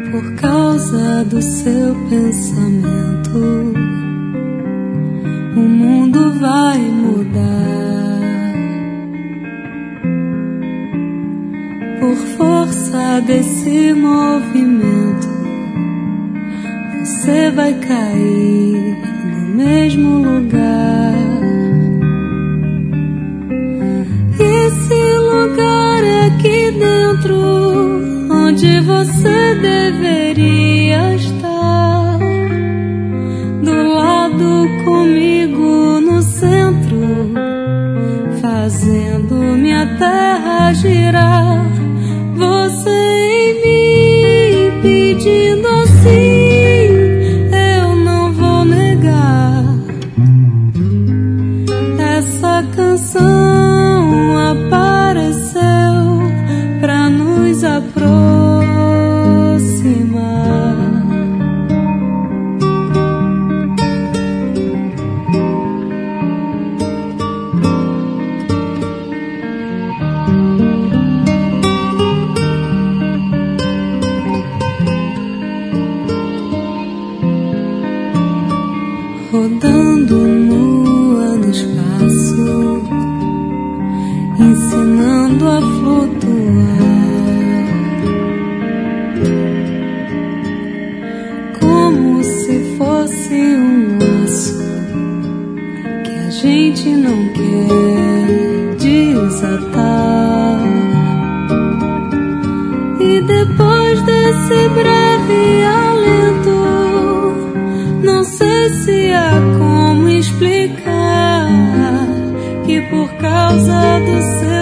Por causa do seu pensamento, o mundo vai mudar. Por força desse movimento, você vai cair no mesmo lugar. Esse lugar é aqui dentro, onde você deveria estar, do lado comigo no centro, fazendo minha terra girar. Você em mim pedindo assim, eu não vou negar. Essa canção apareceu pra nos aproximar. Rodando nua no espaço, ensinando a flutuar, como se fosse um laço que a gente não quer desatar. E depois desse breve alento, não sei se há como explicar que por causa do seu